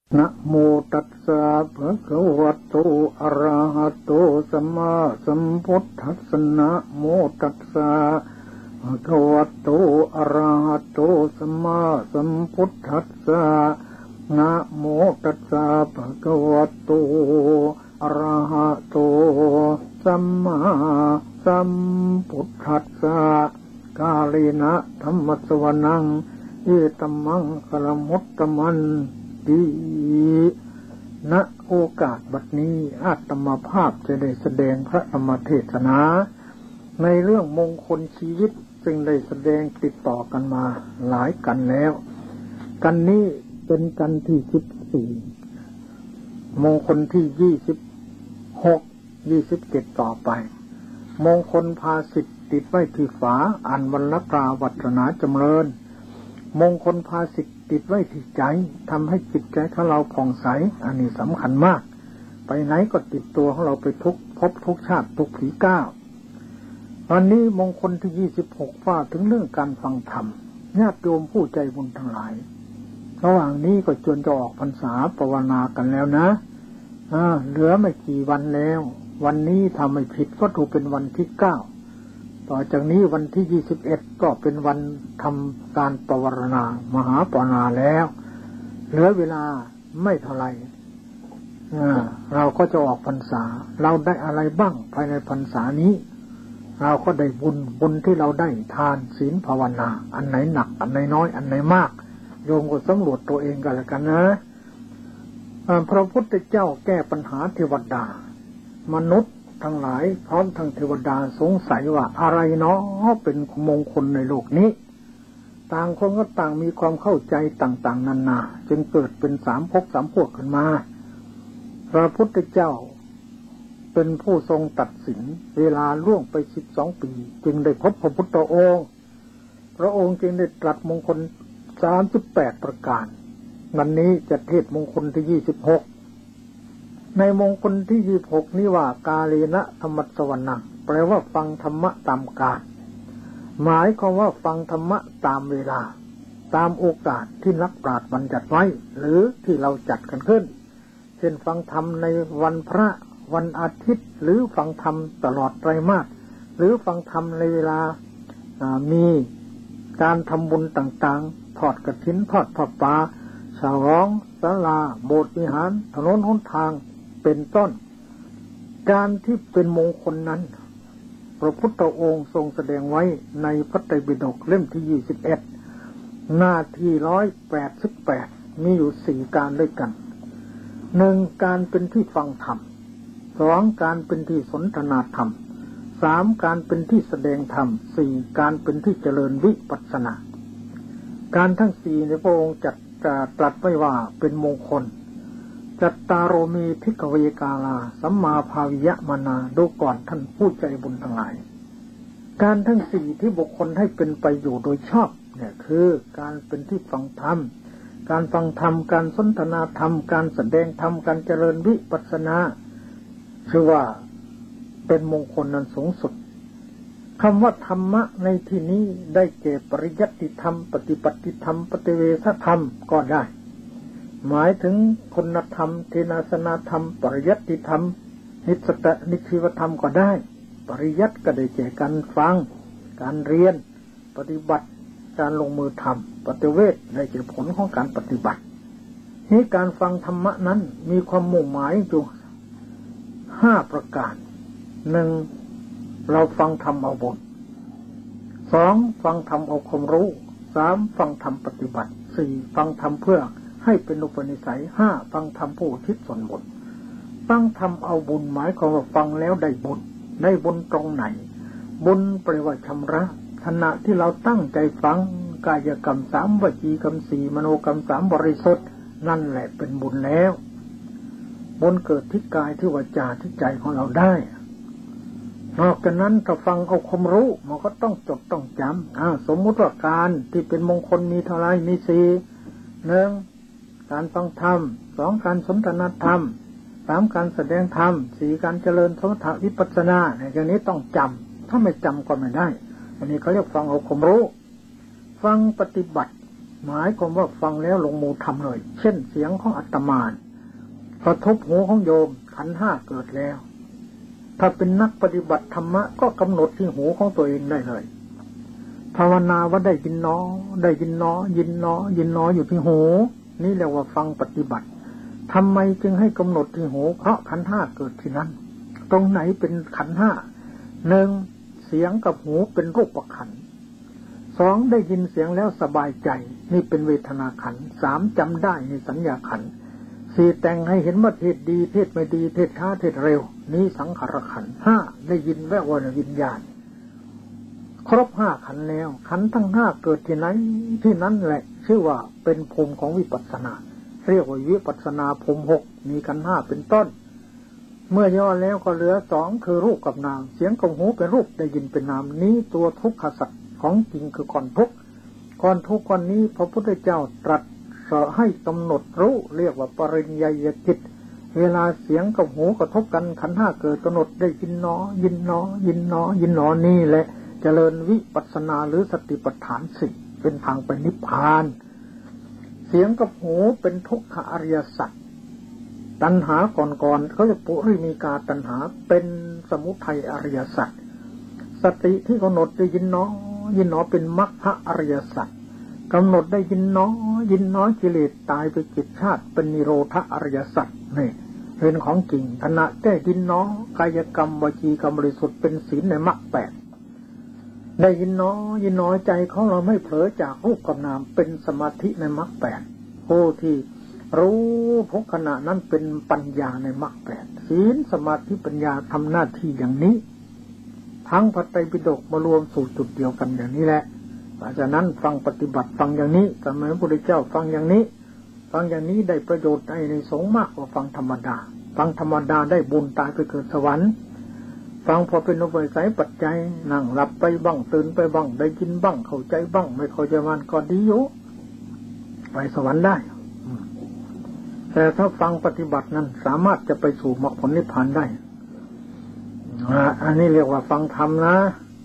นะโมตัสสะภะคะวะโตอะระหะโตสัมมาสัมพุทธัสสะนะโมตัสสะภะคะวะโตอะระหะโตสัมมาสัมพุทธัสสะนะโมตัสสะภะคะวะโตอะระหะโตสัมมาสัมพุทธัสสะกาเลนะธัมมัสสวนังเอตัมมังคลมุตตมันดีณโอกาสบัดนี้อาตมาภาพจะได้แสดงพระธรรมเทศนาในเรื่องมงคลชีวิตซึ่งได้แสดงติดต่อกันมาหลายกันแล้วกันนี้เป็นกันที่14มงคลที่26 27ต่อไปมงคลภาสิทธิ์ติดไว้ที่ฝาอันวรรณกาวัฒนาจำเริญมงคลภาสิทธิ์ติดไว้ที่ใจทำให้จิตใจของเราผ่องใสอันนี้สำคัญมากไปไหนก็ติดตัวของเราไปทุกภพทุกชาติทุกผีก้าววันนี้มงคลที่26ว่าถึงเรื่องการฟังธรรมญาติโยมผู้ใจบุญทั้งหลายระหว่างนี้ก็จนจะออกพรรษาภาวนากันแล้วนะเหลือไม่กี่วันแล้ววันนี้ทำไม่ผิดก็ถูกเป็นวันที่9ต่อจากนี้วันที่21ก็เป็นวันทำการปวารณามหาปวารณาแล้วเหลือเวลาไม่เท่าไหร่เราก็จะออกพรรษาเราได้อะไรบ้างภายในพรรษานี้เราก็ได้บุญที่เราได้ทานศีลภาวนาอันไหนหนักอันไหนน้อยอันไหนมากโยมก็สำรวจตัวเองกันแล้วกันนะพระพุทธเจ้าแก้ปัญหาเทวดามนุษย์ทั้งหลายพร้อมทั้งเทวดาสงสัยว่าอะไรเนาะเป็นมงคลในโลกนี้ต่างคนก็ต่างมีความเข้าใจต่างๆนานาจึงเกิดเป็น3 ภพ 3 พวกขึ้นมาพระพุทธเจ้าเป็นผู้ทรงตัดสินเวลาล่วงไป12 ปีจึงได้พบพระพุทธองค์พระองค์จึงได้ตรัสมงคล38ประการวันนี้จะเทศมงคลที่26ในมงคลที่26นี้ว่ากาเลนะธรรมัสสวนังแปลว่าฟังธรรมะตามกาลหมายความว่าฟังธรรมะตามเวลาตามโอกาสที่นักปราชญ์บัญญัติไว้หรือที่เราจัดกันขึ้นเช่นฟังธรรมในวันพระวันอาทิตย์หรือฟังธรรมตลอดไตรมาสหรือฟังธรรมในเวลามีการทำบุญต่างๆทอดกฐินทอดผ้าป่าฉลองศาลาโบสถ์วิหารถนนหนทางเป็นต้นการที่เป็นมงคลนั้นพระพุทธองค์ทรงแสดงไว้ในพระไตรปิฎกเล่มที่21หน้าที่188มีอยู่4การด้วยกัน1การเป็นที่ฟังธรรม2การเป็นที่สนทนาธรรม3การเป็นที่แสดงธรรม4การเป็นที่เจริญวิปัสสนาการทั้ง4ในพระองค์จัดตรัสไว้ว่าเป็นมงคลจัตตารโรมีภิกขเวกาลาสัมมาภาวิยะมานาดูก่อนท่านผู้ใจบุญทั้งหลายการทั้ง4ที่บุคคลให้เป็นไปอยู่โดยชอบเนี่ยคือการเป็นที่ฟังธรรมการฟังธรรมการสนทนาธรรมการแสดงธรรมการเจริญวิปัสสนาคือว่าเป็นมงคลนั้นสูงสุดคำว่าธรรมะในที่นี้ได้แก่ปริยัติธรรมปฏิบัติธรรมปฏิเวสธรรมก็ได้หมายถึงคุณธรรมเทนาสนาธรรมปริยัติธรรมนิสตนิชีวธรรมก็ได้ปริยัติก็ได้แก่การฟังการเรียนปฏิบัติการลงมือทำปฏิเวทได้แก่ผลของการปฏิบัตินี้การฟังธรรมะนั้นมีความมุ่งหมายอยู่5ประการ1เราฟังธรรมเอาบุญ2ฟังธรรมเอาความรู้3ฟังธรรมปฏิบัติ4ฟังธรรมเพื่อให้เป็นอุปนิสัย5ฟังธรรมผู้อุทิศส่วนบุญฟังธรรมเอาบุญหมายความว่าฟังแล้วได้บุญตรงไหนบุญแปลว่าชำระขณะที่เราตั้งใจฟังกายกรรม3วจีกรรม4มโนกรรม3บริสุทธิ์นั่นแหละเป็นบุญแล้วบุญเกิดที่กายที่วาจาที่ใจของเราได้นอกจากนั้นถ้าฟังเอาความรู้มันก็ต้องจดต้องจำสมมุติว่าการที่เป็นมงคลมีเท่าไรมี4 1การฟังธรรม2การสนทนาธรรม3การแสดงธรรม4การเจริญสมถะวิปัสสนาอย่างนี้ต้องจำถ้าไม่จำก็ไม่ได้อันนี้เขาเรียกฟังเอาความรู้ฟังปฏิบัติหมายความว่าฟังแล้วลงมือทำเลยเช่นเสียงของอาตมากระทบหูของโยมขันธ์ห้าเกิดแล้วถ้าเป็นนักปฏิบัติธรรมะก็กำหนดที่หูของตัวเองได้เลยภาวนาว่าได้ยินเนาะได้ยินเนาะยินเนาะยินเนาะอยู่ที่หูนี่เรียกว่าฟังปฏิบัติทำไมจึงให้กำหนดที่หูเพราะขันธ์ห้าเกิดที่นั้นตรงไหนเป็นขันธ์ห้าหนึ่งเสียงกับหูเป็นรูปขันธ์สองได้ยินเสียงแล้วสบายใจนี่เป็นเวทนาขันธ์สามจำได้ในสัญญาขันธ์สี่แต่งให้เห็นว่าเทศดีเทศไม่ดีเทศช้าเทศเร็วนี้สังขารขันธ์ห้าได้ยินแวววิญญาณครบห้าขันธ์แล้วขันธ์ทั้งห้าเกิดที่ไหนที่นั้นแหละชื่อว่าเป็นภูมิของวิปัสสนาเรียกว่าวิปัสสนาภูมิหกมีขันธ์ห้าเป็นต้นเมื่อย่อแล้วก็เหลือสองคือรูปกับนามเสียงกับหูเป็นรูปได้ยินเป็นนามนี้ตัวทุกขสัจของจริงคือก่อนทุกข์ก่อนทุกข์ก่อนนี้พระพุทธเจ้าตรัสสอนให้กำหนดรู้เรียกว่าปริญญาจิตเวลาเสียงกับหูกระทบกันขันธ์ห้าเกิดกำหนดได้ยินเนาะยินเนาะยินเนาะยินเนาะนี่แหละเจริญวิปัสสนาหรือสติปัฏฐานสี่เป็นทางไปนิพพานเสียงกับหูเป็นทุกขอริยสัจตัณหาก่อนเขาจะปุริมีกาตัณหาเป็นสมุทัยอริยสัจสติที่กำหนดได้ยินเนาะยินเนาะเป็นมรรคอริยสัจกำหนดได้ยินเนาะยินเนาะกิเลสตายไปจิตชาติเป็นนิโรธอริยสัจนี่เป็นของจริงขณะได้ยินเนาะกายกรรมวจีกรรมบริสุทธิ์เป็นศีลในมรรคแปดได้ยินเนาะยินเนาะใจของเราไม่เผลอจากรูปกับนามเป็นสมาธิในมรรคแปดผู้ที่รู้ทุกขณะนั้นเป็นปัญญาในมรรคแปดศีลสมาธิปัญญาทำหน้าที่อย่างนี้ทั้งพระไตรปิฎกมารวมสู่จุดเดียวกันอย่างนี้แหละเพราะฉะนั้นฟังปฏิบัติฟังอย่างนี้สมัยพระพุทธเจ้าฟังอย่างนี้ฟังอย่างนี้ได้ประโยชน์ในสงฆ์มากกว่าฟังธรรมดาฟังธรรมดาได้บุญตายไปเกิดสวรรค์ฟังพอเป็นอุปนิสัยปัจจัยนั่งหลับไปบ้างตื่นไปบ้างได้ยินบ้างเข้าใจบ้างไม่เข้าใจมันก็ดีอยู่ไปสวรรค์ได้แต่ถ้าฟังปฏิบัตินั้นสามารถจะไปสู่มรรคผลนิพพานได้อันนี้เรียกว่าฟังธรรมนะ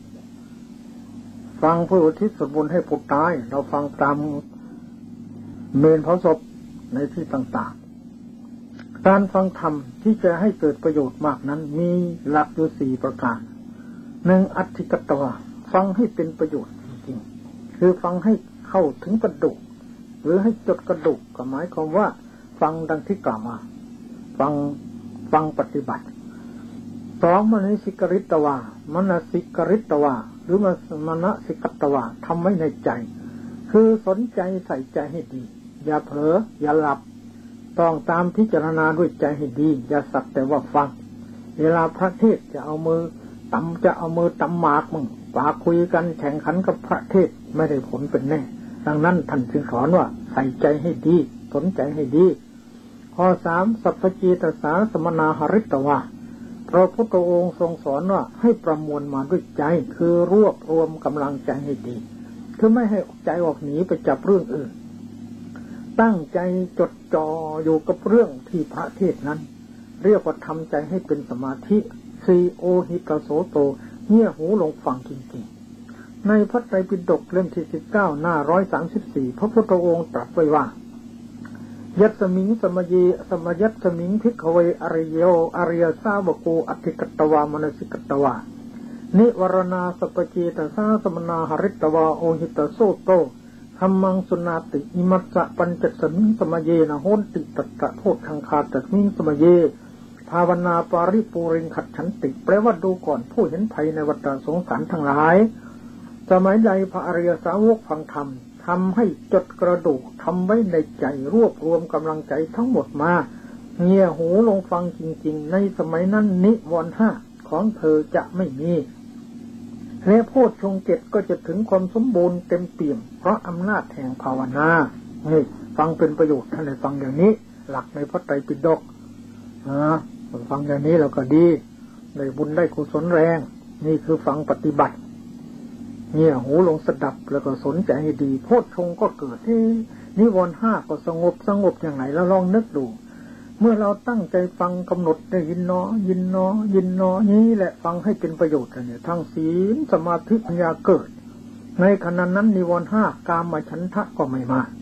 ฟังเพื่ออุทิศส่วนบุญให้ผู้ตายเราฟังตามเมรุเผาศพในที่ต่างๆการฟังธรรมที่จะให้เกิดประโยชน์มากนั้นมีหลักอยู่สี่ประการหนึ่งอธิกตวะฟังให้เป็นประโยชน์จริงๆคือฟังให้เข้าถึงกระดูกหรือให้จดกระดูกก็หมายความว่าฟังดังที่กล่าวมาฟังปฏิบัติสองมนสิกริตวามนสิกริตวาหรือมนสิกตวาทำไว้ในใจคือสนใจใส่ใจให้ดีอย่าเผลออย่าหลับต้องตามพิจารณาด้วยใจให้ดีอย่าสักแต่ว่าฟังเวลาพระเทศจะเอามือตำหมากมึงปากคุยกันแข่งขันกับพระเทศไม่ได้ผลเป็นแน่ดังนั้นท่านจึงสอนว่าใส่ใจให้ดีสนใจให้ดีข้อสามสัพพจิตสาสมนาหริตวาพระพุทธองค์ทรงสอนว่าให้ประมวลมาด้วยใจคือรวบรวมกำลังใจให้ดีคือไม่ให้ใจออกหนีไปจับเรื่องอื่นตั้งใจจดจ่ออยู่กับเรื่องที่พระเทศนั้นเรียกว่าทำใจให้เป็นสมาธิสีโอหิตโสโตเงี่ยหูลงฟังจริงๆในพระไตรปิฎกเล่มที่19หน้า134พระพุทธองค์ตรัสไว้ว่ายัตสมิงสมยีสมยัตสมิงภิกขเวอริโยอริยสาวโกอธิกตวามนสิกตวานิวรณาสัพจิตสาสมนาหริตวาโอหิตโสโตธัมมังสุนาติอิมัสสะปัญจสมิงสมเยนะโหติตัตตะโพธังคาตสมิงสมเยภาวนาปาริปูริงขัดฉันติแปลว่าดูก่อนผู้เห็นภัยในวัฏสงสารทั้งหลายสมัยใดพระอริยสาวกฟังธรรมทำให้จดกระดูกทำไว้ในใจรวบรวมกำลังใจทั้งหมดมาเงี่ยหูลงฟังจริงๆในสมัยนั้นนิวรณ์ห้าของเธอจะไม่มีและโพชฌงค์เจ็ดก็จะถึงความสมบูรณ์เต็มเปี่ยมเพราะอำนาจแห่งภาวนาฟังเป็นประโยชน์ท่านเลยฟังอย่างนี้หลักในพระไตรปิฎกฟังอย่างนี้เราก็ดีได้บุญได้กุศลแรงนี่คือฟังปฏิบัติเนี่ยหูลงสดับแล้วก็สนใจให้ดีโพชฌงค์ก็เกิดที่นิวรณ์ห้าก็สงบอย่างไหนแล้วลองนึกดูเมื่อเราตั้งใจฟังกำหนดได้ยินเนาะยินเนาะยินเนาะนี้แหละฟังให้เป็นประโยชน์เนี่ยทั้งศีลสมาธิปัญญาเกิดในขณะนั้นนิวรณ์ห้ากามฉันทะก็ไม่มา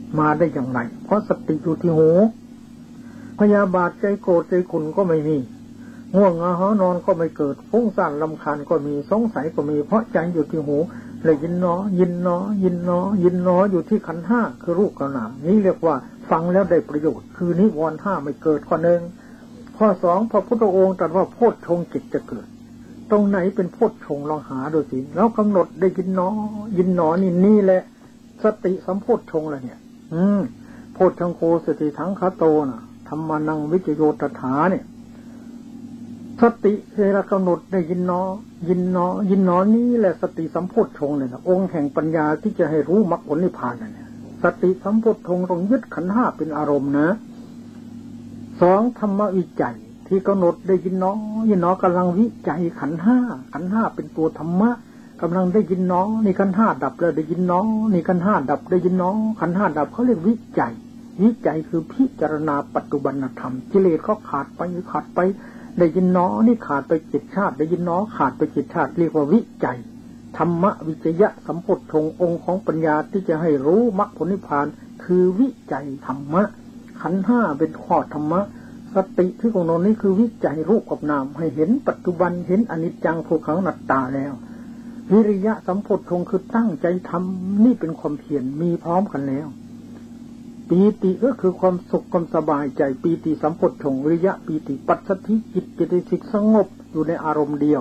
มาได้อย่างไรเพราะสติอยู่ที่หูพยาบาทใจโกรธใจขุ่นก็ไม่มีง่วงเหงานอนก็ไม่เกิดฟุ้งซ่านรำคาญก็มีสงสัยก็มีเพราะใจอยู่ที่หูเลยยินหนอยินหนอยินหนอยินหนออยู่ที่ขันธ์ห้าคือรูปกับนามนี้เรียกว่าฟังแล้วได้ประโยชน์คือนิวรณ์ห้าไม่เกิดข้อหนึ่งข้อสองพระพุทธองค์ตรัสว่าโพชฌงค์จิตจะเกิดตรงไหนเป็นโพชฌงค์ลองหาดูสิแล้วกำหนดได้ยินหนอยินหนอนี่แหละสติสัมโพชฌงค์ละเนี่ยโพชฌังโฆสติถังคโตน่ะธรรมานังวิจโยตถาเนี่ยสติเวลากำหนดได้ยินหนอยินหนอยินหนอนี่แหละสติสัมโพชฌงค์เลยนะองค์แห่งปัญญาที่จะให้รู้มรรคผลนิพพานเนี่ยสติสัมโพชฌงค์ต้องยึดขันธ์ห้าเป็นอารมณ์นะสองธรรมวิจัยที่กำหนดได้ยินหนอยินหนอกำลังวิจัยขันธ์ห้าขันธ์ห้าเป็นตัวธรรมะกำลังได้ยินหนอนี่ขันธ์ห้าดับแล้วได้ยินหนอนี่ขันธ์ห้าดับได้ยินหนอขันธ์ห้าดับเขาเรียกวิจัยวิจัยคือพิจารณาปัจจุบันธรรมกิเลสเขาขาดไปได้ยินหนอนี่ขาดไปจิตชาติได้ยินหนอขาดไปจิตชาติเรียกว่าวิจัยธรรมะวิจยะสัมโพชฌงค์องค์ของปัญญาที่จะให้รู้มรรคผลนิพพานคือวิจัยธรรมะขันธ์ห้าเป็นข้อธรรมะสติที่ของเรานี้คือวิจัยรูปกับนามให้เห็นปัจจุบันเห็นอนิจจังทุกขังอนัตตาแล้ววิริยะสัมโพชฌงค์คือตั้งใจทำนี่เป็นความเพียรมีพร้อมกันแล้วปีติก็คือความสุขความสบายใจปีติสัมโพชฌงค์วิริยะปีติปัสสัทธิจิตเจตสิกสงบอยู่ในอารมณ์เดียว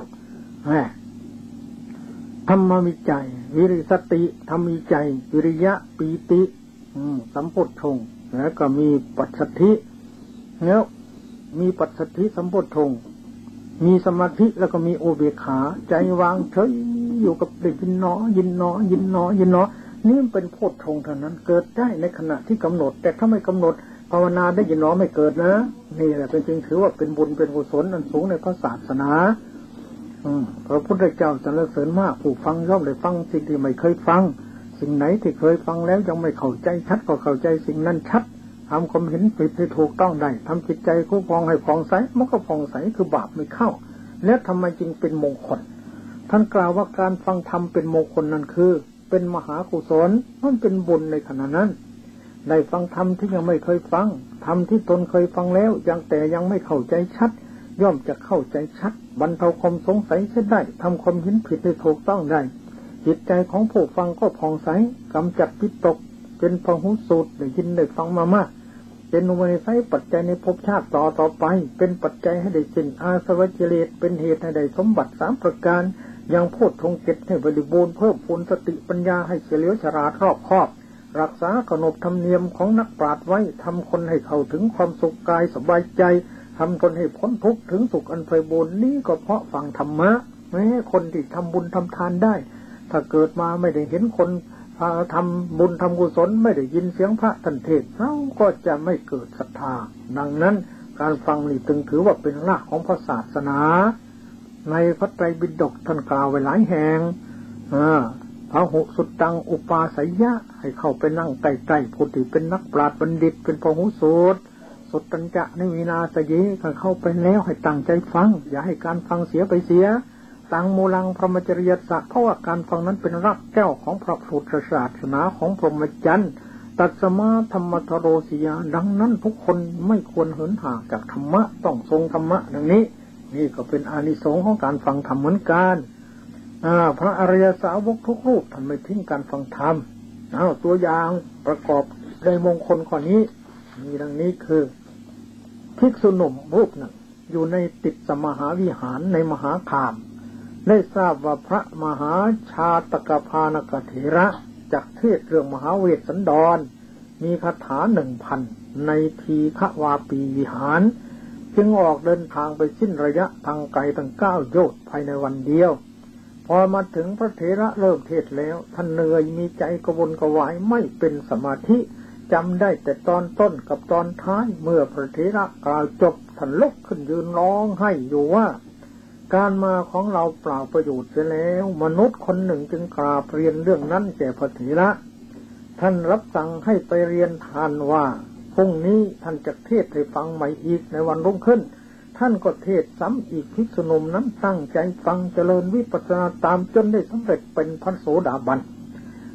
ธรรมวิจัยวิริสติธรรมวิจัยวิริยะปีติสัมโพชฌงค์แล้วก็มีปัสสัทธิแล้วมีปัสสัทธิสัมโพชฌงค์มีสมาธิแล้วก็มีโอเบกขาใจวางเฉยอยู่กับได้ยินหนอยินหนอยินหนอยินหนอนี่เป็นโพชฌงค์เท่านั้นเกิดได้ในขณะที่กำหนดแต่ถ้าไม่กำหนดภาวนาได้ยินหนอไม่เกิดนะนี่แหละเป็นจริงถือว่าเป็นบุญเป็นกุศลอันสูงในพระศาสนาพระพุทธเจ้าสรรเสริญมากผู้ฟังย่อมได้ฟังสิ่งที่ไม่เคยฟังสิ่งไหนที่เคยฟังแล้วยังไม่เข้าใจชัดก็เข้าใจสิ่งนั้นชัดทำความเห็นผิดให้ถูกต้องได้ทำจิตใจคู่ครองให้ผ่องใสมันก็ผ่องใสคือบาปไม่เข้าแล้วทำไมจึงเป็นมงคลท่านกล่าวว่าการฟังธรรมเป็นมงคลนั่นคือเป็นมหากุศลมันเป็นบุญในขณะนั้นได้ฟังธรรมที่ยังไม่เคยฟังธรรมที่ตนเคยฟังแล้วแต่ยังไม่เข้าใจชัดย่อมจะเข้าใจชัดบรรเทาความสงสัยเสียได้ทำความเห็นผิดให้ถูกต้องได้จิตใจของผู้ฟังก็ผ่องใสกำจัดวิตกเป็นพหูสูตรได้ยินได้ฟังมามากเป็นอุปนิสัยปัจจัยในภพชาติต่อไปเป็นปัจจัยให้ได้สิ้นอาสวะกิเลสเป็นเหตุให้ได้สมบัติ3ประการยังโพชฌงค์7ให้บริบูรณ์เพิ่มพูนสติปัญญาให้เฉลียวฉลาดรอบคอบรักษาขนบธรรมเนียมของนักปราชญ์ไว้ทำคนให้เข้าถึงความสุขกายสบายใจทำตนให้พ้นทุกข์ถึงสุขอันไพบูลย์นี้ก็เพราะฟังธรรมะแม้คนที่ทำบุญทำทานได้ถ้าเกิดมาไม่ได้เห็นคนทำบุญทำกุศลไม่ได้ยินเสียงพระท่านเทศน์เราก็จะไม่เกิดศรัทธาดังนั้นการฟังนี่จึงถือว่าเป็นรากของพระศาสนาในพระไตรปิฎกท่านกล่าวไว้หลายแห่งพระหุสุตตังอุปาสัยยะให้เข้าไปนั่งใกล้ๆผู้ที่เป็นนักปราชญ์บัณฑิตเป็นพหุสูตรสุตตัญจะนิวินาสยิเข้าไปแล้วให้ตั้งใจฟังอย่าให้การฟังเสียไปเสียตังโมลังพรหมจริยสัจเพราะว่าการฟังนั้นเป็นรากแก้วของพระพุทธศาสนาของพรหมจรรย์ตัสมาธรรมทโรสิยาดังนั้นทุกคนไม่ควรเหินห่างจากธรรมะต้องทรงธรรมะดังนี้นี่ก็เป็นอานิสงส์ของการฟังธรรมเหมือนกันพระอริยสาวกทุกรูปท่านไม่ทิ้งการฟังธรรมตัวอย่างประกอบในมงคลข้อนี้มีดังนี้คือภิกษุหนุ่มรูปหนึ่งอยู่ในติดสมหาวิหารในมหาคามได้ทราบว่าพระมหาชาตกพานกเถระจักเทศเรื่องมหาเวสสันดรมีคาถา 1,000 ในทีฆวาปีวิหารจึงออกเดินทางไปสิ้นระยะทางไกลตั้ง9 โยชน์ภายในวันเดียวพอมาถึงพระเถระเริ่มเทศแล้วท่านเหนื่อยมีใจกระวนกระวายไม่เป็นสมาธิจำได้แต่ตอนต้นกับตอนท้ายเมื่อพระเถระกล่าวจบท่านลุกขึ้นยืนร้องไห้อยู่ว่าการมาของเราเปล่าประโยชน์เสียแล้วมนุษย์คนหนึ่งจึงกราบเรียนเรื่องนั้นแก่พระเถระท่านรับสั่งให้ไปเรียนทานว่าพรุ่งนี้ท่านจะเทศให้ฟังใหม่อีกในวันรุ่งขึ้นท่านก็เทศซ้ำอีกภิกษุหนุ่มนั้นตั้งใจฟังเจริญวิปัสสนาตามจนได้สำเร็จเป็นพระโสดาบัน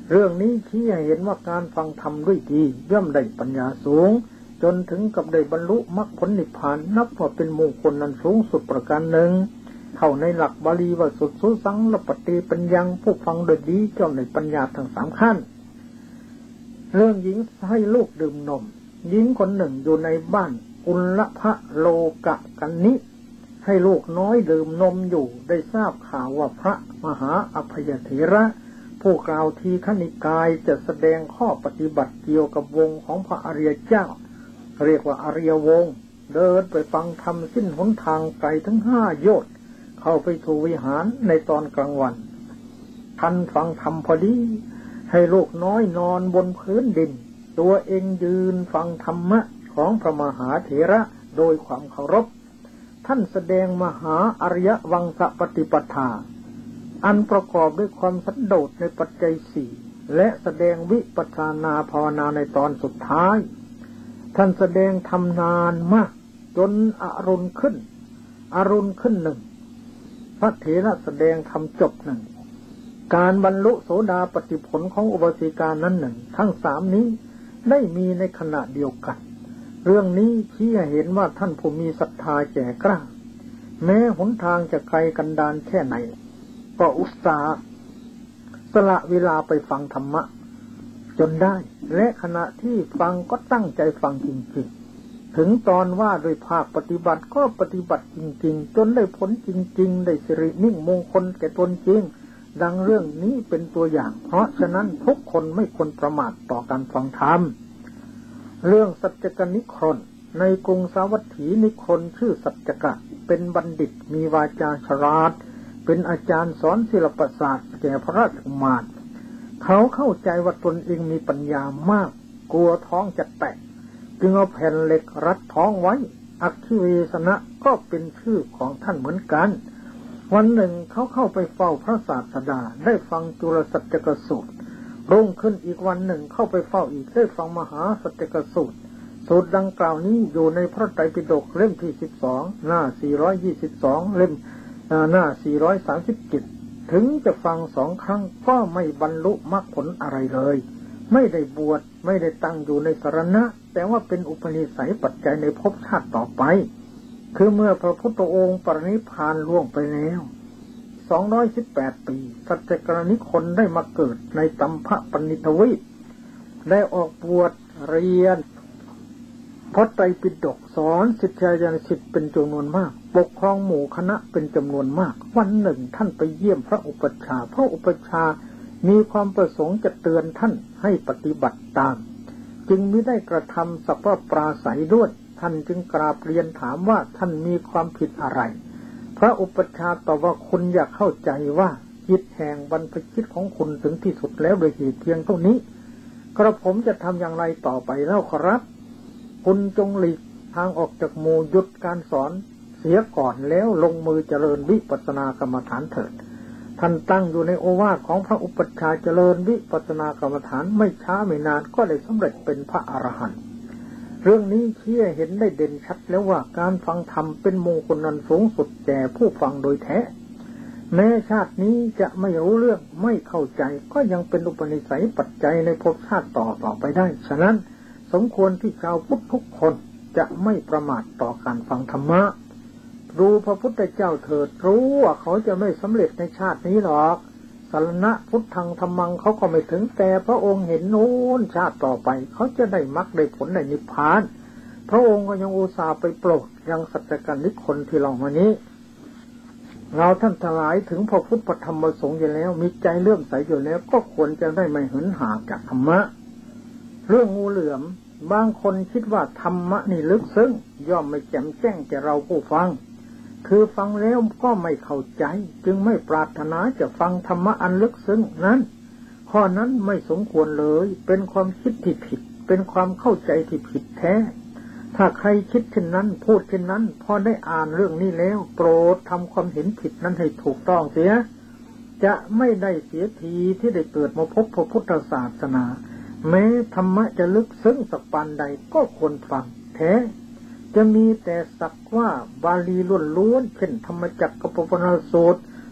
เรื่องนี้ชี้ให้เห็นว่าการฟังธรรมด้วยดีย่อมได้ปัญญาสูงจนถึงกับได้บรรลุมรรคผลนิพพานนับว่าเป็นมงคลนั้นสูงสุดประการหนึ่งเข้าในหลักบาลีว่าสุดสุสังละปฏิปัญญังผู้ฟังโดยดีย่อมได้ปัญญาทั้งสามขั้นเรื่องหญิงให้ลูกดื่มนมหญิงคนหนึ่งอยู่ในบ้านกุลพะโลกะกันนิให้ลูกน้อยดื่มนมอยู่ได้ทราบข่าวว่าพระมหาอภัยเถระผู้กล่าวทีฆนิกายจะแสดงข้อปฏิบัติเกี่ยวกับวงของพระอริยเจ้าเรียกว่าอริยวงศ์เดินไปฟังธรรมสิ้นหนทางไกลทั้ง5 โยชน์เข้าไปสู่วิหารในตอนกลางวันท่านฟังธรรมพอดีให้ลูกน้อยนอนบนพื้นดินตัวเองยืนฟังธรรมะของพระมหาเถระโดยความเคารพท่านแสดงมหาอริยวังสปฏิปทาอันประกอบด้วยความสันโดษในปัจจัย4และแสดงวิปัสสนาภาวนาในตอนสุดท้ายท่านแสดงธรรมนานมากจนอรุณขึ้นหนึ่งพระเถระแสดงธรรมจบหนึ่งการบรรลุโสดาปัตติผลของอุบาสิกานั้นหนึ่งทั้ง3นี้ได้มีในขณะเดียวกันเรื่องนี้ชี้ให้เห็นว่าท่านผู้มีศรัทธาแก่กล้าแม้หนทางจะไกลกันดารแค่ไหนก็อุตส่าห์สละเวลาไปฟังธรรมะจนได้และขณะที่ฟังก็ตั้งใจฟังจริงๆถึงตอนว่าโดยภาคปฏิบัติก็ปฏิบัติจริงๆจนได้ผลจริงๆได้สิริมิ่งมงคลแก่ตนจริงดังเรื่องนี้เป็นตัวอย่างเพราะฉะนั้นทุกคนไม่ควรประมาทต่อการฟังธรรมเรื่องสัจจกนิครนในกรุงสาวัตถีนิครนชื่อสัจจกะเป็นบัณฑิตมีวาจาฉลาดเป็นอาจารย์สอนศิลปศาสตร์แก่พระราชกุมารเขาเข้าใจว่าตนเองมีปัญญามากกลัวท้องจะแตกจึงเอาแผ่นเหล็กรัดท้องไว้อัคคิเวสนะก็เป็นชื่อของท่านเหมือนกันวันหนึ่งเขาเข้าไปเฝ้าพระศาสดาได้ฟังจุลสัจจกสูตรรุ่งขึ้นอีกวันหนึ่งเข้าไปเฝ้าอีกได้ฟังมหาสัจจกสูตรดังกล่าวนี้อยู่ในพระไตรปิฎกเล่มที่12หน้า422เล่มหน้า437ถึงจะฟัง2 ครั้งก็ไม่บรรลุมรรคผลอะไรเลยไม่ได้บวชไม่ได้ตั้งอยู่ในสรณะแต่ว่าเป็นอุปนิสัยปัจจัยในภพชาติต่อไปคือเมื่อพระพุทธองค์ปรินิพพานล่วงไปแล้ว218 ปีสัจจกนิครนได้มาเกิดในตัมภปณิทวีปได้ออกบวชเรียนพระไตรปิฎกสอนศิษยานุศิษย์เป็นจำนวนมากปกครองหมู่คณะเป็นจำนวนมากวันหนึ่งท่านไปเยี่ยมพระอุปัชฌาย์พระอุปัชฌาย์มีความประสงค์จะเตือนท่านให้ปฏิบัติตามจึงมิได้กระทำสัพพะปราศัยด้วยท่านจึงกราบเรียนถามว่าท่านมีความผิดอะไรพระอุปัชฌาย์ตอบว่าคุณอยากเข้าใจว่าจิตแห่งบรรพชิตของคุณถึงที่สุดแล้วโดยเหตุเพียงเท่านี้กระผมจะทำอย่างไรต่อไปแล้วครับคุณจงหลีกทางออกจากหมู่หยุดการสอนเสียก่อนแล้วลงมือเจริญวิปัสสนากรรมฐานเถิดท่านตั้งอยู่ในโอวาทของพระอุปัชฌาย์เจริญวิปัสสนากรรมฐานไม่ช้าไม่นานก็ได้สำเร็จเป็นพระอรหันต์เรื่องนี้ชี้ให้เห็นได้เด่นชัดแล้วว่าการฟังธรรมเป็นมงคลนั้นสูงสุดแก่ผู้ฟังโดยแท้แม้ชาตินี้จะไม่รู้เรื่องไม่เข้าใจก็ยังเป็นอุปนิสัยปัจจัยในภพชาติต่อไปได้ฉะนั้นสมควรที่ชาวพุทธทุกคนจะไม่ประมาทต่อการฟังธรรมะดูพระพุทธเจ้าเถิดรู้ว่าเขาจะไม่สำเร็จในชาตินี้หรอกสรณะพุทธังธรรมังเขาก็ไม่ถึงแต่พระองค์เห็นโน้นชาติต่อไปเขาจะได้มรรคได้ผลในนิพพานพระองค์ก็ยังอุตส่าห์ไปโปรดยังสัจจกนิครนที่เรามานี้เราท่านทั้งหลายถึงพระพุทธธรรมประสงค์อยู่แล้วมีใจเลื่อมใสอยู่แล้วก็ควรจะได้ไม่เหินห่างจากธรรมะเรื่องงูเหลือมบางคนคิดว่าธรรมะนี่ลึกซึ้งย่อมไม่แจ่มแจ้งแก่เราผู้ฟังคือฟังแล้วก็ไม่เข้าใจจึงไม่ปรารถนาจะฟังธรรมะอันลึกซึ้งนั้นข้อนั้นไม่สมควรเลยเป็นความคิดที่ผิดเป็นความเข้าใจที่ผิดแท้ถ้าใครคิดเช่นนั้นพูดเช่นนั้นพอได้อ่านเรื่องนี้แล้วโปรดทำความเห็นผิดนั้นให้ถูกต้องเสียจะไม่ได้เสียทีที่ได้เกิดมาพบพระพุทธศาสนาแม้ธรรมะจะลึกซึ้งสักปานใดก็ควรฟังแท้จะมีแต่สักว่าบาลีล้วนๆเช่นธรรมจักรกับปวัตนสูตร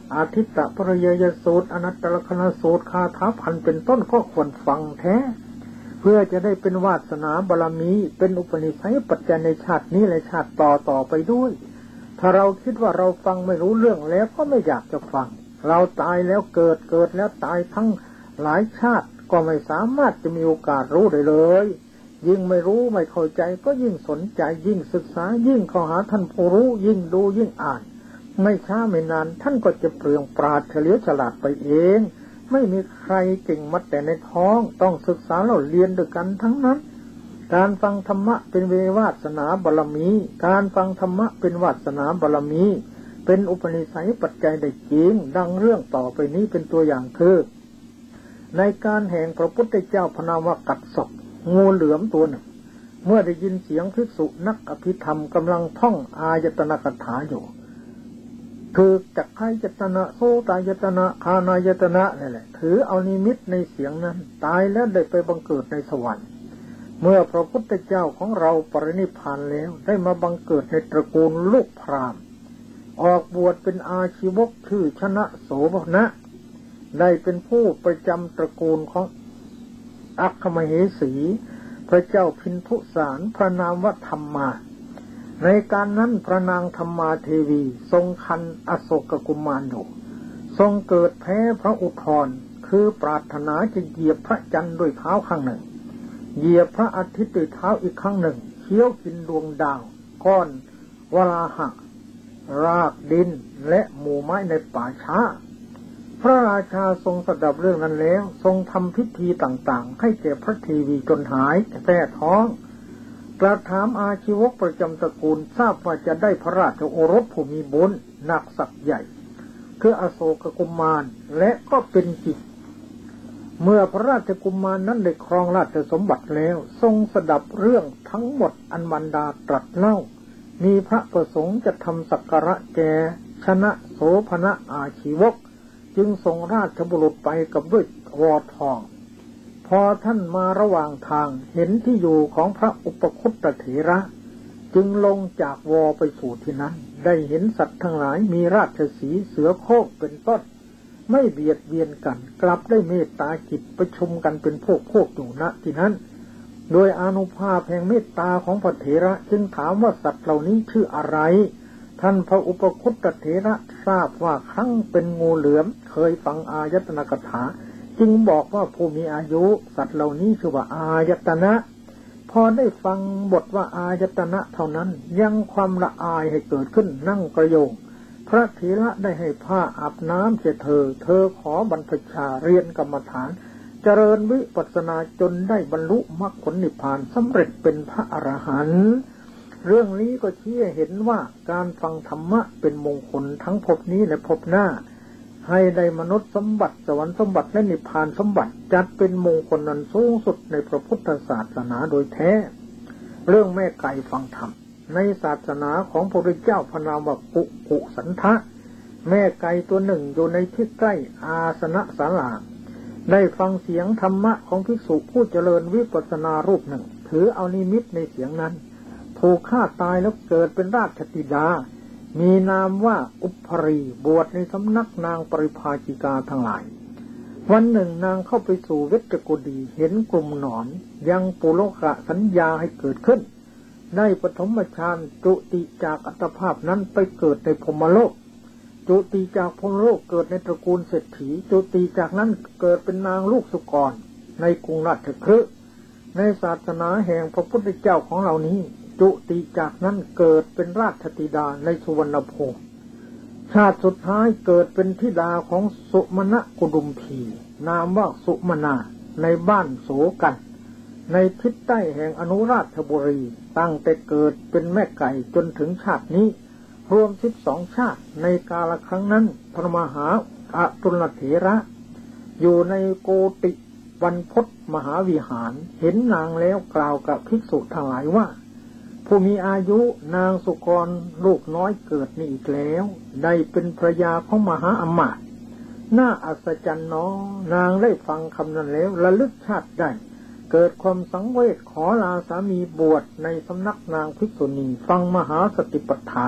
อาทิตตปริยยสูตรอนัตตลกนสูตรคาถาพันเป็นต้นก็ควรฟังแท้เพื่อจะได้เป็นวาสนาบารมีเป็นอุปนิสัยปัจจัยในชาตินี้และชาติต่อไปด้วยถ้าเราคิดว่าเราฟังไม่รู้เรื่องแล้วก็ไม่อยากจะฟังเราตายแล้วเกิดแล้วตายทั้งหลายชาติก็ไม่สามารถจะมีโอกาสรู้ได้เลยยิ่งไม่รู้ไม่เข้าใจก็ยิ่งสนใจยิ่งศึกษายิ่งเข้าหาท่านผู้รู้ยิ่งดูยิ่งอ่านไม่ช้าไม่นานท่านก็จะเปลืองปราดเฉลียวฉลาดไปเองไม่มีใครเก่งมัดแต่ในท้องต้องศึกษาเราเรียนด้วยกันทั้งนั้นการฟังธรรมะเป็นวาสนาบารมีการฟังธรรมะเป็นวาสนาบารมีเป็นอุปนิสัยปัจจัยได้จริงดังเรื่องต่อไปนี้เป็นตัวอย่างคือในการแห่งพระพุทธเจ้าพระนามว่ากัดศพงูเหลือมตัวหนึ่งเมื่อได้ยินเสียงภิกษุนักอภิธรรมกำลังท่องอายตนะคาถาอยู่คือจักขายตนะโสตายตนะคานายตนะนี่แหละถือเอานิมิตในเสียงนั้นตายแล้วได้ไปบังเกิดในสวรรค์เมื่อพระพุทธเจ้าของเราปรินิพพานแล้วได้มาบังเกิดในตระกูลลูกพราหมณ์ออกบวชเป็นอาชีวกชื่อชนะโสภณะได้เป็นผู้ประจำตระกูลของอัคคมเหสีพระเจ้าพินทุสารพระนามว่าธรรมาในการนั้นพระนางธรรมาเทวีทรงคันอโศกกุมารอยู่ทรงเกิดแพ้พระอุทธรคือปรารถนาจะเหยียบพระจันทร์ด้วยเท้าข้างหนึ่งเหยียบพระอาทิตย์ด้วยเท้าอีกข้างหนึ่งเคี้ยวกินดวงดาวก้อนวราหะรากดินและหมู่ไม้ในป่าช้าพระราชาทรงสดับเรื่องนั้นแล้วทรงทำพิธีต่างๆให้แก่พระเทวีจนหายแท้ท้องกระถามอาชีวกประจำตระกูลทราบว่าจะได้พระราชโอรสผู้มีบุญหนักศักย์ใหญ่คืออโศกกุมารและก็เป็นจริงเมื่อพระราชกุมารนั้นได้ครองราชสมบัติแล้วทรงสดับเรื่องทั้งหมดอันมารดาตรัสเล่ามีพระประสงค์จะทำสักการะแก่ชนะโสภณะอาชีวกจึงส่งราชบุรุษไปกับด้วยวอทองพอท่านมาระหว่างทางเห็นที่อยู่ของพระอุปคุตตเถระจึงลงจากวอไปสู่ที่นั้นได้เห็นสัตว์ทั้งหลายมีราชสีห์เสือโคร่งเป็นต้นไม่เบียดเบียนกันกลับได้เมตตาจิตประชุมกันเป็นพวกอยู่ณที่นั้นโดยอานุภาพแห่งเมตตาของพระเถระจึงถามว่าสัตว์เหล่านี้ชื่ออะไรท่านพระอุปคุตตเถระทราบว่าครั้งเป็นงูเหลือมเคยฟังอายตนะคาถาจึงบอกว่าผู้มีอายุสัตว์เหล่านี้ชื่อว่าอายตนะพอได้ฟังบทว่าอายตนะเท่านั้นยังความละอายให้เกิดขึ้นนั่งกระโยงพระเถระได้ให้ผ้าอาบน้ำแก่เธอขอบรรพชาเรียนกรรมฐานเจริญวิปัสสนาจนได้บรรลุมรรคผลนิพพานสำเร็จเป็นพระอรหันต์เรื่องนี้ก็ชี้ให้เห็นว่าการฟังธรรมะเป็นมงคลทั้งภพนี้และภพหน้าให้ได้มนุษย์สมบัติสวรรค์สมบัติและนิพพานสมบัติจัดเป็นมงคลนันสูงสุดในพระพุทธศาสนาโดยแท้เรื่องแม่ไก่ฟังธรรมในศาสนาของพระพุทธเจ้าพระนามว่ากุสันทะแม่ไก่ตัวหนึ่งอยู่ในที่ใกล้อาสนะศาลาได้ฟังเสียงธรรมะของภิกษุผู้เจริญวิปัสสนารูปหนึ่งถือเอานิมิตในเสียงนั้นถูกฆ่าตายแล้วเกิดเป็นราชธิดามีนามว่าอุปรีบวชในสำนักนางปริภาชิกาทั้งหลายวันหนึ่งนางเข้าไปสู่เวชกุฎีเห็นกลุ่มหนอนยังปุโรกะสัญญาให้เกิดขึ้นได้ปฐมฌานจุติจากอัตภาพนั้นไปเกิดในพรหมโลกจุติจากพรหมโลกเกิดในตระกูลเศรษฐีจุติจากนั้นเกิดเป็นนางลูกสุกรในกรุงราชคฤห์ในศาสนาแห่งพระพุทธเจ้าของเรานี้จุติจากนั้นเกิดเป็นราชธิดาในสุวรรณภูมิชาติสุดท้ายเกิดเป็นธิดาของสุมณกุดุมพีนามว่าสุมนาในบ้านโสกันในทิศใต้แห่งอนุราชบุรีตั้งแต่เกิดเป็นแม่ไก่จนถึงชาตินี้รวม12ชาติในกาลครั้งนั้นพระมหาอตุลเถระอยู่ในโกติวันพจน์มหาวิหารเห็นนางแล้วกล่าวกับภิกษุทั้งหลายว่าผู้มีอายุนางสุกรลูกน้อยเกิดนี่อีกแล้วได้เป็นภรรยาของมหาอมาตย์น่าอัศจรรย์น้อนางได้ฟังคำนั้นแล้วระลึกชาติได้เกิดความสังเวชขอลาสามีบวชในสำนักนางภิกษุณีฟังมหาสติปัฏฐาน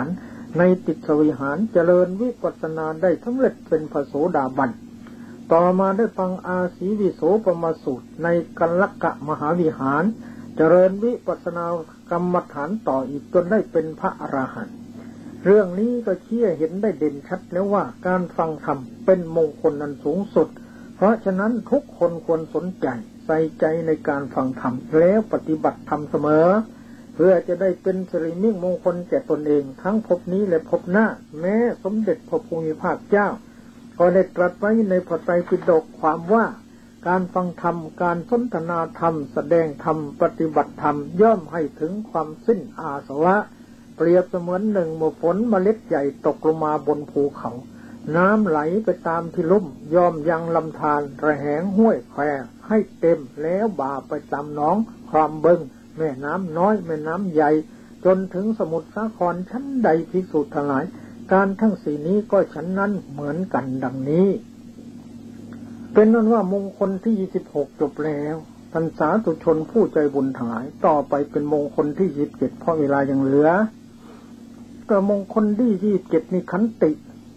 ในติสวิหารเจริญวิปัสสนาได้สำเร็จเป็นพระโสดาบันต่อมาได้ฟังอาสีวิโสปมาสูตรในกัลลกะมหาวิหารเจริญวิปัสสนากรรมฐานต่ออีกจนได้เป็นพระอรหันต์เรื่องนี้ก็ชี้เห็นได้เด่นชัดแล้วว่าการฟังธรรมเป็นมงคลอันสูงสุดเพราะฉะนั้นทุกคนควรสนใจใส่ใจในการฟังธรรมแล้วปฏิบัติธรรมเสมอเพื่อจะได้เป็นสิริมงคลแก่ตนเองทั้งภพนี้และภพหน้าแม้สมเด็จพระภูมิภาคเจ้าก็ได้ตรัสไว้ในพระไตรปิฎกความว่าการฟังธรรมการสนทนาธรรมแสดงธรรมปฏิบัติธรรมย่อมให้ถึงความสิ้นอาสวะเปรียบเสมือนหนึ่งเมื่อฝนเมล็ดใหญ่ตกลงมาบนภูเขาน้ำไหลไปตามที่ลุ่มย่อมยังลำธารระแหงห้วยแควให้เต็มแล้วบ่าไปตามหนองคลองบึงแม่น้ำน้อยแม่น้ำใหญ่จนถึงสมุทรสาครชั้นใดภิกษุทั้งหลายการทั้งสี่นี้ก็ฉันนั้นเหมือนกันดังนี้เป็นนั้นว่ามงคลที่26จบแล้วท่านสาธุชนผู้ใจบุญทั้งหลายต่อไปเป็นมงคลที่27เพราะเวลายังเหลือก็มงคลที่27นี่ขันติ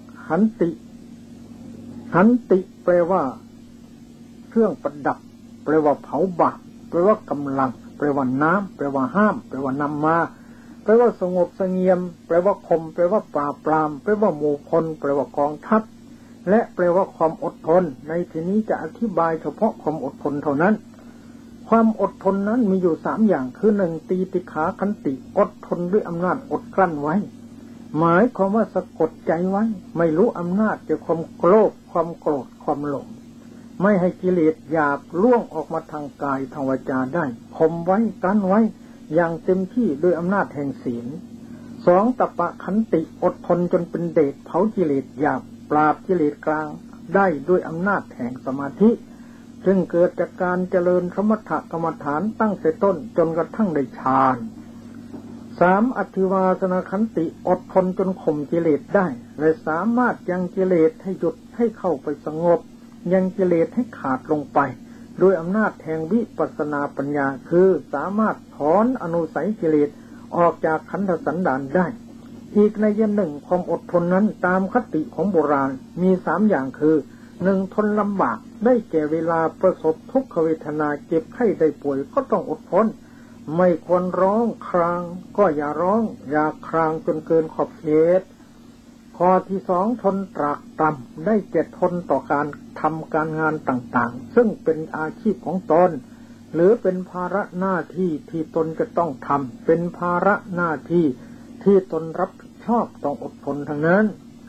แปลว่าเครื่องประดับแปลว่าเผาบาปแปลว่ากำลังแปลว่าน้ำแปลว่าห้ามแปลว่านำมาแปลว่าสงบเสงี่ยมแปลว่าข่มแปลว่าปราบปรามแปลว่าหมู่พลแปลว่ากองทัพและแปลว่าความอดทนในที่นี้จะอธิบายเฉพาะความอดทนเท่านั้นความอดทนนั้นมีอยู่3อย่างคือ1ตีติขาขันติอดทนด้วยอำนาจอดกลั้นไว้หมายความว่าสะกดใจไว้ไม่รู้อำนาจจากความโลภความโกรธความหลงไม่ให้กิเลสหยาบล่วงออกมาทางกายทางวาจาได้ข่มไว้กั้นไว้อย่างเต็มที่ด้วยอำนาจแห่งศีล2ตปะขันติอดทนจนเป็นเดชเผากิเลสหยาบปราบกิเลสกลางได้ด้วยอำนาจแห่งสมาธิซึ่งเกิดจากการเจริญสมถกรรมฐานตั้งแต่ต้นจนกระทั่งได้ฌาน3อธิวาสนขันติอดทนจนข่มกิเลสได้และสามารถยังกิเลสให้หยุดให้เข้าไปสงบยังกิเลสให้ขาดลงไปด้วยอำนาจแห่งวิปัสสนาปัญญาคือสามารถถอนอนุสัยกิเลสออกจากขันธสันดานได้อีกในยะหนึ่งความอดทนนั้นตามคติของโบราณมี3อย่างคือ1ทนลำบากได้แก่เวลาประสบทุกขเวทนาเจ็บไข้ได้ป่วยก็ต้องอดทนไม่ควรร้องครางก็อย่าร้องอย่าครางจนเกินขอบเขตข้อที่2ทนตรากตรำได้แก่ทนต่อการทำการงานต่างๆซึ่งเป็นอาชีพของตนหรือเป็นภาระหน้าที่ที่ตนจะต้องทำเป็นภาระหน้าที่ที่ตนรับผิดชอบต้องอดทนทั้งนั้น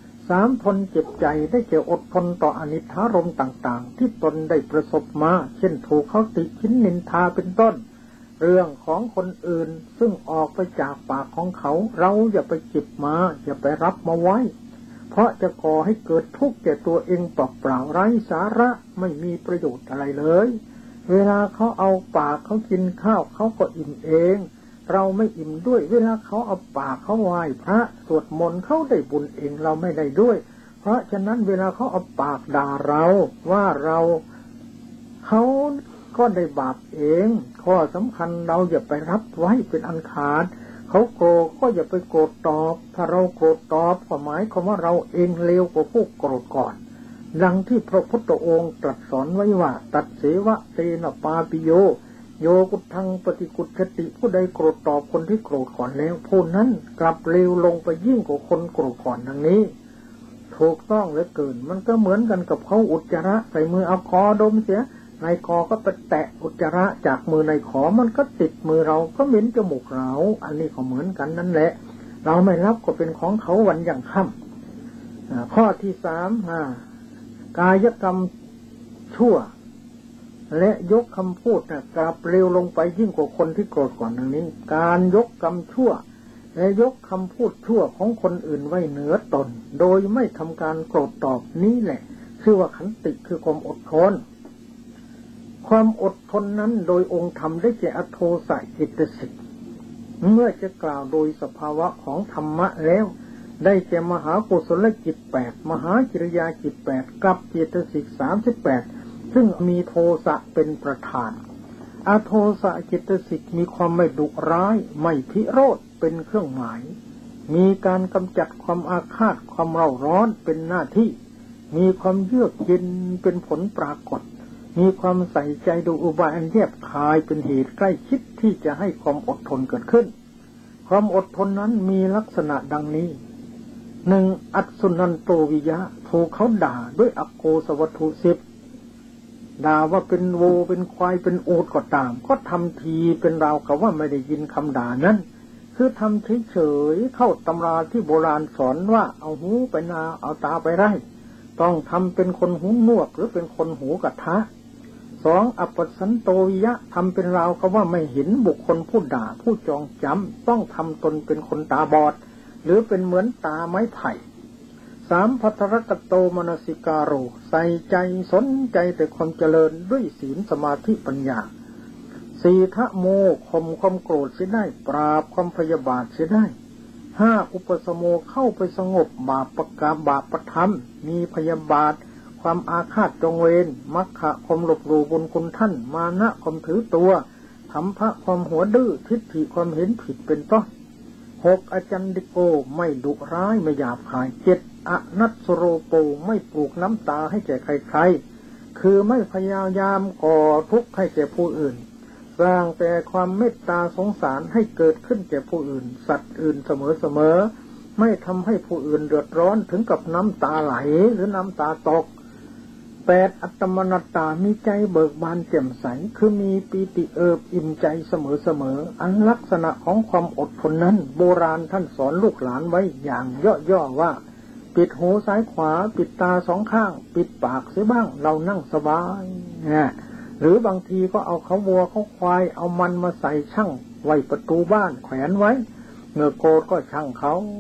3ทนเจ็บใจได้แก่อดทนต่ออนิจฐารมณ์ต่างๆที่ตนได้ประสบมาเช่นถูกเขาติฉินนินทาเป็นต้นเรื่องของคนอื่นซึ่งออกไปจากปากของเขาเราอย่าไปจิบมาอย่าไปรับมาไว้เพราะจะก่อให้เกิดทุกข์แก่ตัวเองเปล่าๆไร้สาระไม่มีประโยชน์อะไรเลยเวลาเขาเอาปากเขากินข้าวเขาก็อิ่มเองเราไม่อิ่มด้วยเวลาเขาเอาปากเขาไหว้พระสวดมนต์เขาได้บุญเองเราไม่ได้ด้วยเพราะฉะนั้นเวลาเขาเอาปากด่าเราว่าเราเขาก็ได้บาปเองข้อสำคัญเราอย่าไปรับไว้เป็นอันขาดเขาโกรธก็อย่าไปโกรธตอบถ้าเราโกรธตอบก็หมายความว่าเราเองเลวกว่าผู้โกรธก่อนดังที่พระพุทธองค์ตรัสสอนไว้ว่าตัดเสวะเตนะปาปิโยโยกุทังปฏิกุจฉติผู้ใดโกรธตอบคนที่โกรธก่อนแล้วผู้นั้นกลับเลวลงไปยิ่งกว่าคนโกรธก่อนดังนี้ถูกต้องเหลือเกินมันก็เหมือนกันกับเขาอุจจาระใส่มือเอาคอดมเสียในคอก็ไปแตะอุจจาระจากมือในขอมันก็ติดมือเราก็เหม็นจมูกเราอันนี้ก็เหมือนกันนั่นแหละเราไม่รับก็เป็นของเขาวันยังค่ำข้อที่3กายกรรมชั่วและยกคำพูดกลับเร็วลงไปยิ่งกว่าคนที่โกรธก่อนดังนี้การยกกรรมชั่วและยกคำพูดชั่วของคนอื่นไว้เหนือตนโดยไม่ทำการโกรธตอบนี้แหละชื่อว่าขันติคือความอดทนความอดทนนั้นโดยองค์ธรรมได้แก่อโทสะจิตสิกเมื่อจะกล่าวโดยสภาวะของธรรมะแล้วได้แก่มหากุศลจิต8มหากิริยาจิต8กับเจตสิก38ซึ่งมีโทสะเป็นประธานอโทสะจิตสิกมีความไม่ดุร้ายไม่พิโรธเป็นเครื่องหมายมีการกำจัดความอาฆาตความเร่าร้อนเป็นหน้าที่มีความเยือกเย็นเป็นผลปรากฏมีความใส่ใจดูอุบายอันแยบคายเป็นเหตุใกล้ชิดที่จะให้ความอดทนเกิดขึ้นความอดทนนั้นมีลักษณะดังนี้หนึ่งอัศนันโตวิยะถูกเขาด่าด้วยอโกสวัตถุ10ด่าว่าเป็นโวเป็นควายเป็นอูฐก็ตามก็ทำทีเป็นราวกับว่าไม่ได้ยินคำด่านั้นคือทำเฉยๆเข้าตำราที่โบราณสอนว่าเอาหูไปนาเอาตาไปไร่ต้องทำเป็นคนหูหนวกหรือเป็นคนหูกระทะสองอัปปสันโตวิยะทำเป็นราวกับว่าไม่เห็นบุคคลผู้ด่าผู้จองจำต้องทำตนเป็นคนตาบอดหรือเป็นเหมือนตาไม้ไผ่สามภัทรกโตมนสิกาโรใส่ใจสนใจแต่ความเจริญด้วยศีลสมาธิปัญญาสี่ทะโมข่มความโกรธเสียได้ปราบความพยาบาทเสียได้ห้าอุปสโมเข้าไปสงบบาปประกาบาปประธรรมมีพยาบาทความอาฆาตจองเวรมัคคะความหลบหลู่บุญคุณท่านมานะความถือตัวธรรมภะความหัวดื้อทิฏฐิความเห็นผิดเป็นต้นหกอจันดิโกไม่ดุร้ายไม่หยาบคายเจ็ดอนัสสโรโปไม่ปลูกน้ำตาให้แก่ใครๆคือไม่พยายามก่อทุกข์ให้แก่ผู้อื่นสร้างแต่ความเมตตาสงสารให้เกิดขึ้นแก่ผู้อื่นสัตว์อื่นเสมอไม่ทำให้ผู้อื่นเดือดร้อนถึงกับน้ำตาไหลหรือน้ำตาตกแปดอัตตมนัตตามีใจเบิกบานแจ่มใสคือมีปีติเอิบอิ่มใจเสมออันลักษณะของความอดทนนั้นโบราณท่านสอนลูกหลานไว้อย่างย่อๆว่าปิดหูซ้ายขวาปิดตาสองข้างปิดปากเสียบ้างเรานั่งสบายหรือบางทีก็เอาเขาวัวเขาควายเอามันมาใส่ช่างไว้ประตูบ้านแขวนไว้เมื่อโกรธก็ช่าง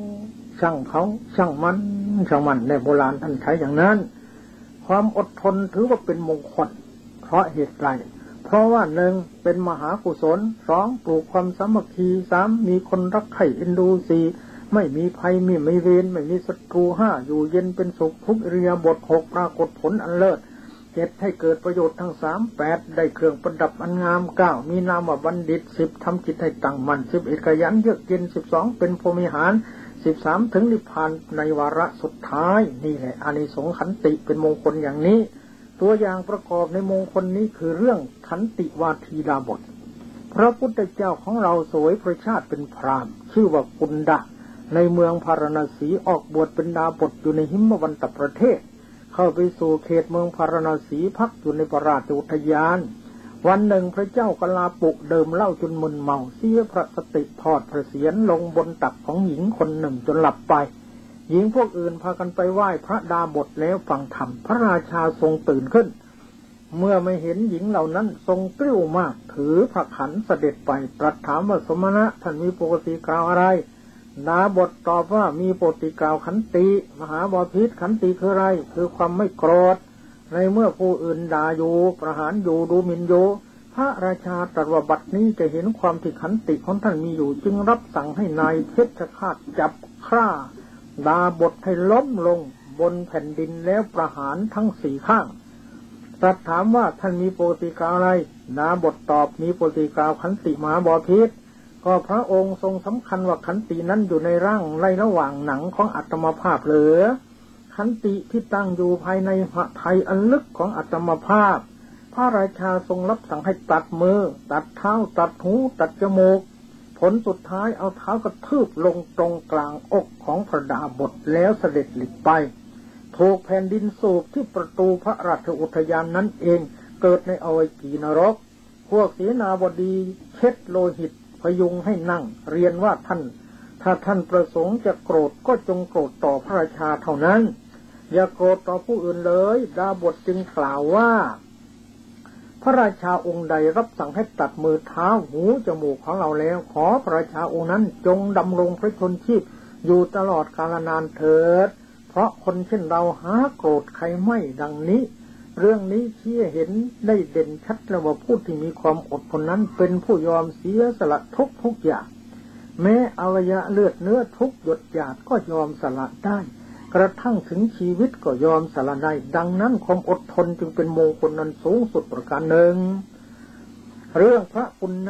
มันในโบราณท่านใช้อย่างนั้นความอดทนถือว่าเป็นมงคลเพราะเหตุไรเพราะว่าหนึ่งเป็นมหากุศลสองปลูกความสามัคคีสามมีคนรักใคร่เอ็นดูสี่ไม่มีภัยไม่เวรไม่มีศัตรูห้าอยู่เย็นเป็นสุขทุกอิริยาบถหกปรากฏผลอันเลิศเจ็ดให้เกิดประโยชน์ทั้งสามแปดได้เครื่องประดับอันงามเก้ามีนามว่าบัณฑิตสิบทำจิตให้ตั้งมั่น11ขยันเยือกเย็น12เป็นพรหมิหาร13ถึงนิพพานในวาระสุดท้ายนี่แหละอานิสงส์ขันติเป็นมงคลอย่างนี้ตัวอย่างประกอบในมงคลนี้คือเรื่องขันติวาทีดาบทพระพุทธเจ้าของเราสวยพระชาติเป็นพราหมณ์ชื่อว่ากุณดะในเมืองพาราณสีออกบวชเป็นดาบทอยู่ในหิมวันตประเทศเข้าไปสู่เขตเมืองพาราณสีพักอยู่ในปราชอุทยานวันหนึ่งพระเจ้ากลาปุกเดิมเหล้าจนมึนเมาเสียพระสติทอดพระเศียรลงบนตักของหญิงคนหนึ่งจนหลับไปหญิงพวกอื่นพากันไปไหว้พระดาบทแล้วฟังธรรมพระราชาทรงตื่นขึ้นเมื่อไม่เห็นหญิงเหล่านั้นทรงกริ้วมากถือพระขันเสด็จไปตรัสถามว่าสมณะท่านมีปกติกล่าวอะไรดาบทตอบว่ามีปกติกล่าวขันติมหาบพิตรขันติคืออะไรคือความไม่โกรธในเมื่อผู้อื่นด่าอยู่ประหารอยู่ดูหมิ่นอยู่พระราชาตรัสว่าบัดนี้จะเห็นความที่ขันติของท่านมีอยู่จึงรับสั่งให้นายเพชฌฆาตจับฆ่าดาบทให้ล้มลงบนแผ่นดินแล้วประหารทั้งสี่ข้างตรัสถามว่าท่านมีปกติกล่าวอะไรดาบทตอบมีปกติกล่าวขันติมหาบพิตรก็พระองค์ทรงสำคัญว่าขันตินั้นอยู่ในร่างในระหว่างหนังของอัตมภาพเหลือขันติที่ตั้งอยู่ภายในหะไทยอันลึกของอัตมภาพพระราชาทรงรับสั่งให้ตัดมือตัดเท้าตัดหูตัดจมูกผลสุดท้ายเอาเท้ากระทืบลงตรงกลางอกของพระดาบทแล้วเสด็จหลีกไปถูกแผ่นดินสูบที่ประตูพระราชอุทยานนั้นเองเกิดในอวัยกีนรกพวกเสนาบดีเช็ดโลหิตพยุงให้นั่งเรียนว่าท่านถ้าท่านประสงค์จะโกรธก็จงโกรธต่อพระราชาเท่านั้นอย่าโกรธต่อผู้อื่นเลยดาบทจึงกล่าวว่าพระราชาองค์ใดรับสั่งให้ตัดมือเท้าหูจมูกของเราแล้วขอพระราชาองค์นั้นจงดำรงพระชนชีพอยู่ตลอดกาลนานเถิดเพราะคนเช่นเราหาโกรธใครไม่ดังนี้เรื่องนี้ชี้เห็นได้เด่นชัดแล้วว่าผู้ที่มีความอดทนนั้นเป็นผู้ยอมเสียสละทุกอย่างแม้อวัยวะเลือดเนื้อทุกหยดหยาดก็ยอมสละได้กระทั่งถึงชีวิตก็ยอมสละได้ดังนั้นความอดทนจึงเป็นมงคลนั้นสูงสุดประการหนึ่งเรื่องพระปุณณะ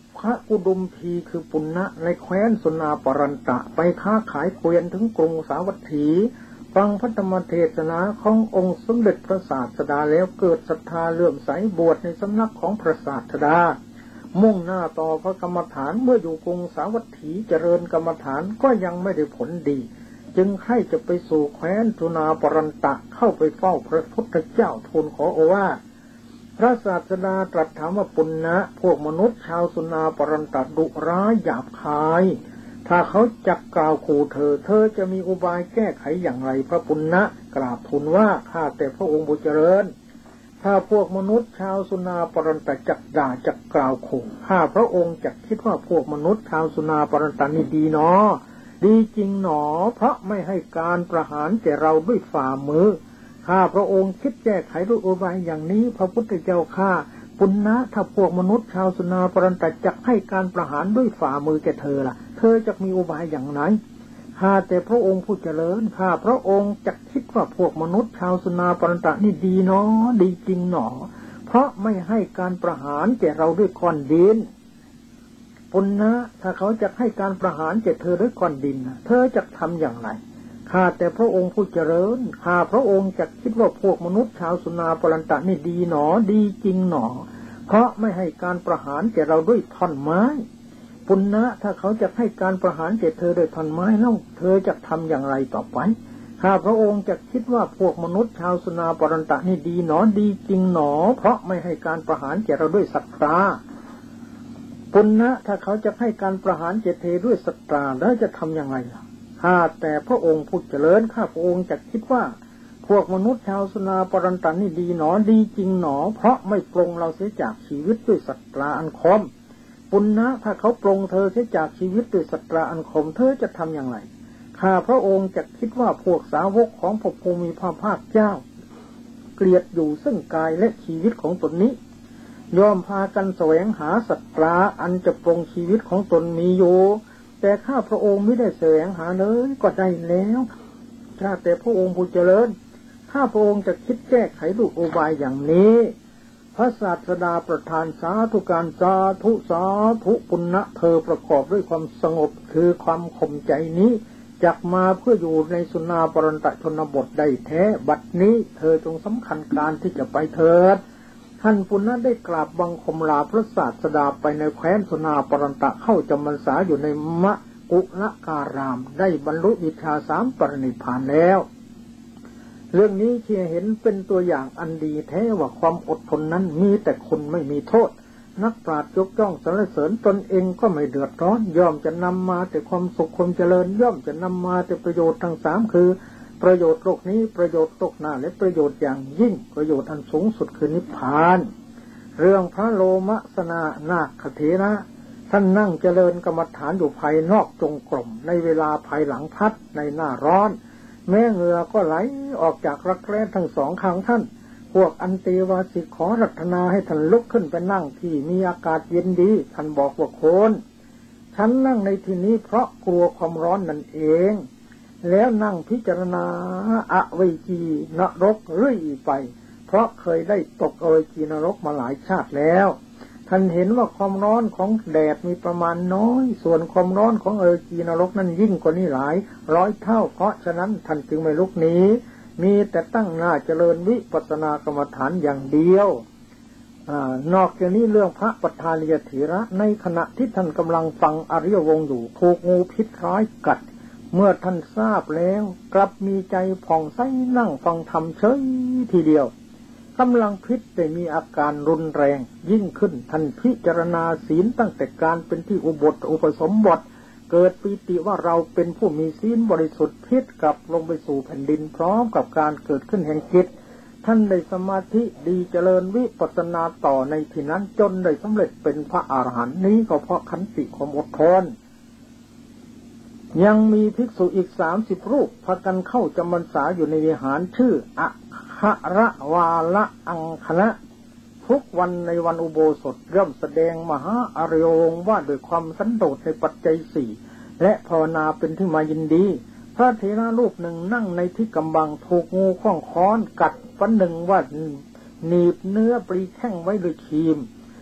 พระกุดุมพีคือปุณณะในแคว้นสุนาปรันตะไปค้าขายเกวียนถึงกรุงสาวัตถีฟังพระธรรมเทศนาขององค์สมเด็จพระศาสดาแล้วเกิดศรัทธาเลื่อมใสบวชในสำนักของพระศาสดามุ่งหน้าต่อพระกรรมฐานเมื่ออยู่กรุงสาวัตถีเจริญกรรมฐานก็ยังไม่ได้ผลดีจึงให้จะไปสู่แคว้นสุนาปรันตะเข้าไปเฝ้าพระพุทธเจ้าทูลขอโอวาทพระศาสดาตรัสถามว่าปุณณะพวกมนุษย์ชาวสุนาปรันตะดุร้ายหยาบคายถ้าเขาจักกล่าวขู่เธอจะมีอุบายแก้ไขอย่างไรพระปุณณะกราบทูลว่าข้าแต่พระองค์ผู้เจริญถ้าพวกมนุษย์ชาวสุนาปรันตะจักด่าจักกล่าวขู่ข้าพระองค์จักคิดว่าพวกมนุษย์ชาวสุนาปรันตะนี่ดีหนอดีจริงหนอเพราะไม่ให้การประหารแก่เราด้วยฝ่ามือข้าพระองค์คิดแก้ไขด้วยอุบายอย่างนี้พระพุทธเจ้าข้าปุณณะถ้าพวกมนุษย์ชาวสุนาปรันตะจักให้การประหารด้วยฝ่ามือแก่เธอล่ะเธอจะมีอุบายอย่างไหนข้าแต่พระองค์ผู้เจริญข้าพระองค์จักคิดว่าพวกมนุษย์ชาวสุนาปรันตะนี่ดีหนอดีจริงหนอเพราะไม่ให้การประหารแก่เราด้วยก้อนดินปุณณะถ้าเขาจะให้การประหารแก่เธอด้วยก้อนดินเธอจะทำอย่างไรข้าแต่พระองค์ผู้เจริญข้าพระองค์จักคิดว่าพวกมนุษย์ชาวสุนาปรันตะนี่ดีหนอดีจริงหนอเพราะไม่ให้การประหารแก่เราด้วยท่อนไม้ปุณณะถ้าเขาจะให้การประหารแก่เธอด้วยท่อนไม้แล้วเธอจะทำอย่างไรต่อไปข้าพระองค์จักคิดว่าพวกมนุษย์ชาวสุนาปรันตะนี่ดีหนอดีจริงหนอเพราะไม่ให้การประหารแก่เราด้วยศรัทธาปุณณะถ้าเขาจะให้การประหารแก่เธอด้วยศรัทธาแล้วจะทำอย่างไรล่ะข้าแต่พระองค์ผู้เจริญข้าพระองค์จักคิดว่าพวกมนุษย์ชาวสุนาปรันตะนี่ดีหนอดีจริงหนอเพราะไม่ปลงเราเสียจากชีวิตด้วยศรัทธาอันคมปุณณะถ้าเขาปลงเธอเสียจากชีวิตด้วยศรัทธาอันคมเธอจะทำอย่างไรข้าพระองค์จักคิดว่าพวกสาวกของพระภูมิพระภาคเจ้าเกลียดอยู่ซึ่งกายและชีวิตของตนนี้ยอมพากันแสวงหาศรัทธาอันจะปลงชีวิตของตนมีอยู่แต่ข้าพระองค์ไม่ได้แสวงหาเลยก็ได้แล้วข้าแต่พระองค์ผู้เจริญข้าพระองค์จะคิดแก้ไขด้วยอุบายอย่างนี้พระศาสดาประทานสาธุการสาธุสาธุปุณณะเธอประกอบด้วยความสงบคือความข่มใจนี้จักมาเพื่ออยู่ในสุนาปรันตชนบทได้แท้บัดนี้เธอจงสำคัญการที่จะไปเถิดท่านปุณณะได้กราบบังคมลาพระศาสดาไปในแคว้นสุนาปรันตะเข้าจำพรรษาอยู่ในมะกุลการามได้บรรลุวิชา3ปรินิพพานแล้วเรื่องนี้ที่เห็นเป็นตัวอย่างอันดีแท้ว่าความอดทนนั้นมีแต่คุณไม่มีโทษนักปราชญ์ยกย่องสรรเสริญตนเองก็ไม่เดือดร้อนย่อมจะนำมาแต่ความสุขความเจริญย่อมจะนำมาแต่ประโยชน์ทั้ง3คือประโยชน์โลกนี้ประโยชน์โลกหน้าและประโยชน์อย่างยิ่งประโยชน์อันสูงสุดคือนิพพานเรื่องพระโลมสนานาคเถระท่านนั่งเจริญกรรมฐานอยู่ภายนอกจงกรมในเวลาภายหลังพัดในหน้าร้อนแม้เหงื่อก็ไหลออกจากรักแร้ทั้งสองข้างท่านพวกอันเตวาสิขอรัตนาให้ท่านลุกขึ้นไปนั่งที่มีอากาศเย็นดีท่านบอกว่าโคนฉันนั่งในที่นี้เพราะกลัวความร้อนนั่นเองแล้วนั่งพิจารณาอเวจีนรกเรื่อยไปเพราะเคยได้ตกอเวจีนรกมาหลายชาติแล้วท่านเห็นว่าความร้อนของแดดมีประมาณน้อยส่วนความร้อนของอเวจีนรกนั้นยิ่งกว่านี้หลายร้อยเท่าเพราะฉะนั้นท่านจึงไม่ลุกหนีมีแต่ตั้งหน้าเจริญวิปัสสนากรรมฐานอย่างเดียวนอกจากนี้เรื่องพระปัฏฐานียเถระในขณะที่ท่านกำลังฟังอริยวงศ์อยู่ถูกงูพิษร้ายกัดเมื่อท่านทราบแล้วกลับมีใจผ่องใสนั่งฟังธรรมเฉยทีเดียวกำลังพิษได้มีอาการรุนแรงยิ่งขึ้นท่านพิจารณาศีลตั้งแต่การเป็นที่อุปสมบทเกิดปีติว่าเราเป็นผู้มีศีลบริสุทธิ์พิษกลับลงไปสู่แผ่นดินพร้อมกับการเกิดขึ้นแห่งจิตท่านได้สมาธิดีเจริญวิปัสสนาต่อในที่นั้นจนได้สำเร็จเป็นพระอรหันต์นี้ก็เพราะขันติความอดทนยังมีภิกษุอีก30 รูปพากันเข้าจำพรรษาอยู่ในวิหารชื่ออะคะระวาละอังคณะทุกวันในวันอุโบสถย่อมแสดงมหาอริยวงศ์ว่าด้วยความสันโดษในปัจจัย4และภาวนาเป็นที่มายินดีพระเถระรูปหนึ่งนั่งในที่กำบังถูกงูข้องค้อนกัดวันหนึ่งว่าหนีบเนื้อปรีแข้งไว้ด้วยครีม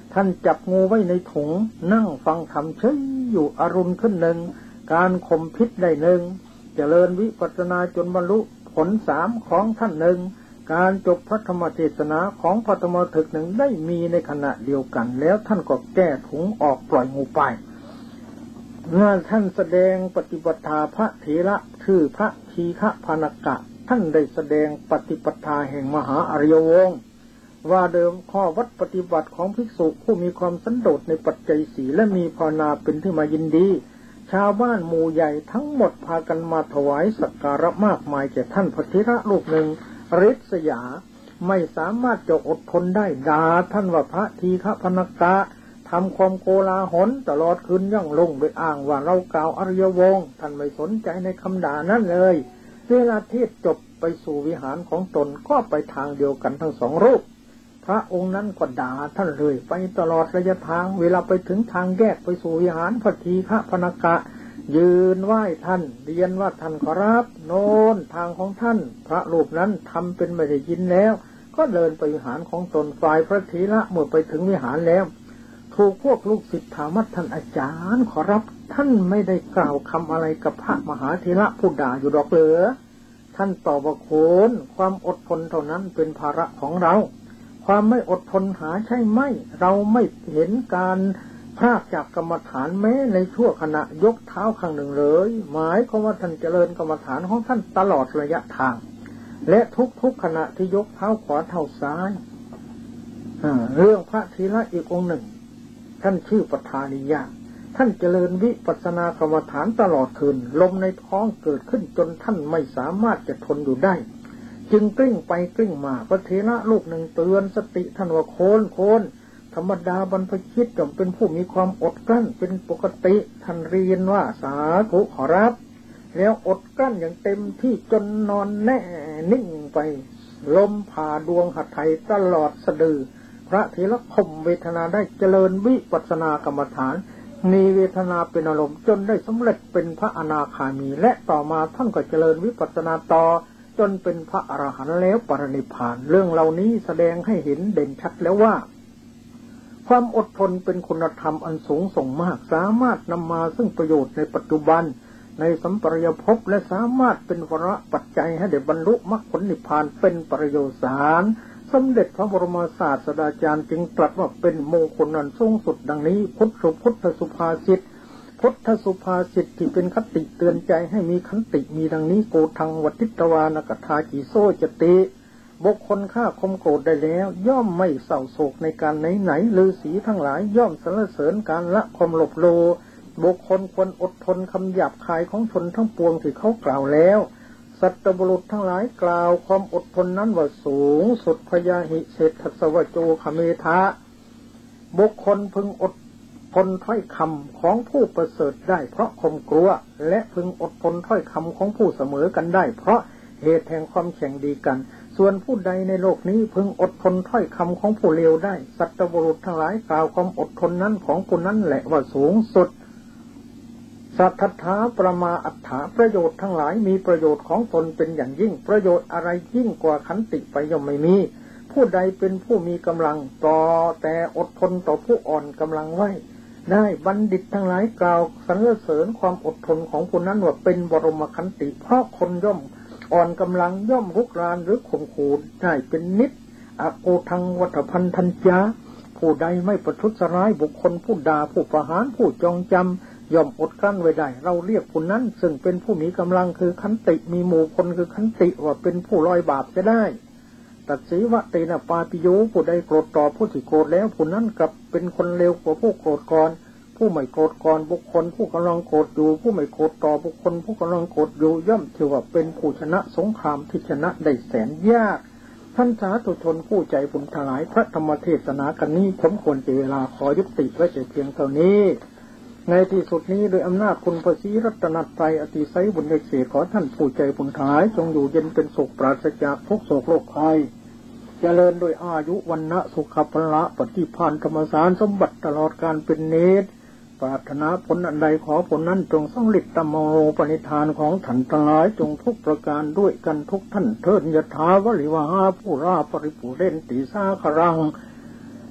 ท่านจับงูไว้ในถุงนั่งฟังธรรมเฉยอยู่อรุณขึ้นหนึ่งการข่มพิษได้หนึ่งเจริญวิปัสสนาจนบรรลุผล3ของท่านหนึ่งการจบพระธรรมเทศนาของพระธรรมถึกหนึ่งได้มีในขณะเดียวกันแล้วท่านก็แก้ถุงออกปล่อยงูไปเมื่อท่านแสดงปฏิปทาพระเถระคือพระทีฆพานกะท่านได้แสดงปฏิปทาแห่งมหาอริยวงศ์ว่าเดิมข้อวัดปฏิบัติของภิกษุผู้มีความสันโดษในปัจจัย4และมีภาวนาเป็นที่มายินดีชาวบ้านหมู่ใหญ่ทั้งหมดพากันมาถวายสักการะมากมายแก่ท่านพระเถระรูปหนึ่งฤทธิ์สยาไม่สามารถจะอดทนได้ด่าท่านว่าพระทีฆพานกะทำความโกลาหลตลอดคืนย่องลงโดยอ้างว่าเรากล่าวอริยวงศ์ท่านไม่สนใจในคำด่านั้นเลยเวลาเทศจบไปสู่วิหารของตนก็ไปทางเดียวกันทั้งสองรูปพระองค์นั้นก็ด่าท่านเลยไปตลอดระยะทางเวลาไปถึงทางแยกไปสู่วิหารพระทีฆพานกะยืนไหว้ท่านเรียนว่าท่านขอรับโน่นทางของท่านพระรูปนั้นทำเป็นไม่ได้ยินแล้วก็เดินไปวิหารของตนฝ่ายพระเถระเมื่อไปถึงวิหารแล้วถูกพวกลูกศิษย์ถามว่าท่านอาจารย์ขอรับท่านไม่ได้กล่าวคำอะไรกับพระมหาเถระผู้ด่าอยู่ดอกเหรอท่านตอบว่าโคนความอดทนเท่านั้นเป็นภาระของเราความไม่อดทนหาใช่ไหมเราไม่เห็นการพรากจากกรรมฐานแม้ในชั่วขณะยกเท้าข้างหนึ่งเลยหมายความว่าท่านเจริญกรรมฐานของท่านตลอดระยะทางและทุกขณะที่ยกเท้าขวาเท้าซ้ายเรื่องพระธีระอีกองค์หนึ่งท่านชื่อปทานิยะท่านเจริญวิปัสสนากรรมฐานตลอดคืนลมในท้องเกิดขึ้นจนท่านไม่สามารถจะทนอยู่ได้จึงกลิ้งไปกลิ้งมาพระเถระลูกหนึ่งเตือนสติท่านว่าโคนธรรมดาบรรพชิตย่อมเป็นผู้มีความอดกลั้นเป็นปกติท่านเรียนว่าสาธุขอรับแล้วอดกลั้นอย่างเต็มที่จนนอนแน่นิ่งไปลมผ่าดวงหัตถ์ไถตลอดสะดือพระเถระข่มเวทนาได้เจริญวิปัสสนากรรมฐานมีเวทนาเป็นอารมณ์จนได้สำเร็จเป็นพระอนาคามีและต่อมาท่านก็เจริญวิปัสสนาต่อจนเป็นพระอรหันต์แล้วปรินิพพานเรื่องเหล่านี้แสดงให้เห็นเด่นชัดแล้วว่าความอดทนเป็นคุณธรรมอันสูงส่งมากสามารถนำมาซึ่งประโยชน์ในปัจจุบันในสัมปรายภพและสามารถเป็นวาระปัจจัยให้ได้บรรลุมรรคผลนิพพานเป็นประโยชน์สารสมเด็จพระบรมศาสดาจารย์จึงตรัสว่าเป็นมงคลอันสูงสุดดังนี้พุทธสุภาษิตที่เป็นคติเตือนใจให้มีขันติมีดังนี้โกทังวัติตวานกถาจิโซจติบุคคลฆ่าข่มโกรธได้แล้วย่อมไม่เศร้าโศกในการไหนฤาษีทั้งหลายย่อมสรรเสริญการละความหลบโลบุคคลควรอดทนคำหยาบคายของชนทั้งปวงที่เขากล่าวแล้วสัตบุรุษทั้งหลายกล่าวความอดทนนั้นว่าสูงสุดพยาหิเศรษฐสวโจคเมธะบุคคลพึงอดทนถ้อยคำของผู้ประเสริฐได้เพราะข่มกลัวและพึงอดทนถ้อยคำของผู้เสมอกันได้เพราะเหตุแห่งความแข่งดีกันส่วนผู้ใดในโลกนี้พึงอดทนถ้อยคำของผู้เลวได้สัตบุรุษทั้งหลายกล่าวความอดทนนั้นของผู้นั้นแหละว่าสูงสุดสัทธาประมาอัฏฐาประโยชน์ทั้งหลายมีประโยชน์ของตนเป็นอย่างยิ่งประโยชน์อะไรยิ่งกว่าขันติไปย่อมไม่มีผู้ใดเป็นผู้มีกำลังต่อแต่อดทนต่อผู้อ่อนกำลังไว้ได้บัณฑิตทั้งหลายกล่าวสรรเสริญความอดทนของผู้นั้นว่าเป็นบรมขันติเพราะคนย่อมอ่อนกำลังย่อมรุกรานหรือข่มขู่ได้เป็นนิดอโกทังวัฏพันธัญญาผู้ใดไม่ประทุษร้ายบุคคลผู้ด่าผู้ประหารผู้จองจำย่อมอดกลั้นไว้ได้เราเรียกผู้นั้นซึ่งเป็นผู้มีกำลังคือขันติมีหมู่คนคือขันติว่าเป็นผู้ลอยบาปจะได้ตัดสีวะเตนะปาปิโยผู้ใดโกรธต่อผู้ที่โกรธแล้วผู้นั้นกลับเป็นคนเลวกว่าผู้โกรธก่อนผู้ไม่โกรธก่อนบุคคลผู้กำลังโกรธอยู่ผู้ไม่โกรธต่อบุคคลผู้กำลังโกรธอยู่ย่อมถือว่าเป็นผู้ชนะสงครามที่ชนะได้แสนยากท่านสาธุชนผู้ใจบุญทั้งหลายพระธรรมเทศนากันนี้ผมควรจะเวลาขอยุติไว้เพียงเท่านี้ในที่สุดนี้โดยอำนาจคุณพระศรีรัตนตรัยอติไสยบุญเอกเศษขอท่านผู้ใจบุญทั้งหลายจงอยู่เย็นเป็นสุขปราศจากทุกโศกโรคภัยเจริญโดยอายุวรรณะสุขภละปฏิภาณธรรมสารสมบัติตลอดการเป็นเนตรปรารถนาผลอันใดขอผลนั้นจงสำเร็จตามโมปณิธานของท่านทั้งหลายจงทุกประการด้วยกันทุกท่านเถิดยถาวริวหาผู้ราปริปุเรนติสาครัง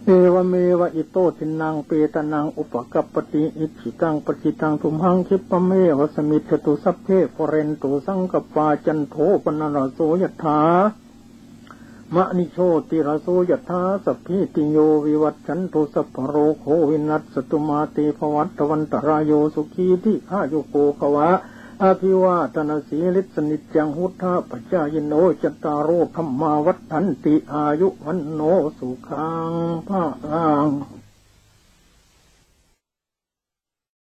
เอวเมวะอิโตทินังเปตนังอุปกัปปติอิจิตังปจิตังทุมหังคิปะเมวะสมิจตุสัพเพปเรนตุสังกปาจันโทปนรโสยถามะนิโชติรโสยถาสัพพิติโยวิวัตชันตุสัพพโรโควินัสสตุมาเตภวัตวันตรายโยสุขีทิอายุโกภวะอาภิวาทนาสีลิสนิจังหุทธาปัจจายโนจตารโรธรรมาวัฏฐันติอายุวันโนสุขังภะลัง